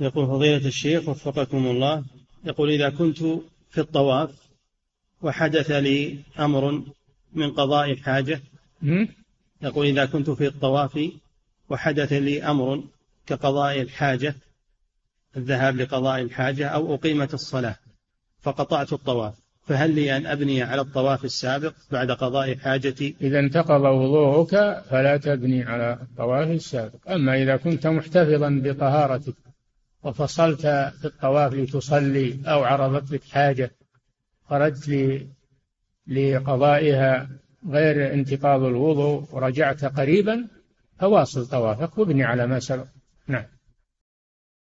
يقول فضيلة الشيخ وفقكم الله، يقول إذا كنت في الطواف وحدث لي أمر من قضاء الحاجة، يقول إذا كنت في الطواف وحدث لي أمر كقضاء الحاجة، الذهاب لقضاء الحاجة، أو أقيمت الصلاة فقطعت الطواف، فهل لي أن أبني على الطواف السابق بعد قضاء حاجتي؟ إذا انتقض وضوءك فلا تبني على الطواف السابق. أما إذا كنت محتفظا بطهارتك وفصلت في الطواف لتصلي أو عرضت لك حاجة خرجت لقضائها غير انتقاض الوضوء ورجعت قريبا، فواصل طوافك وابني على ما سبق. نعم.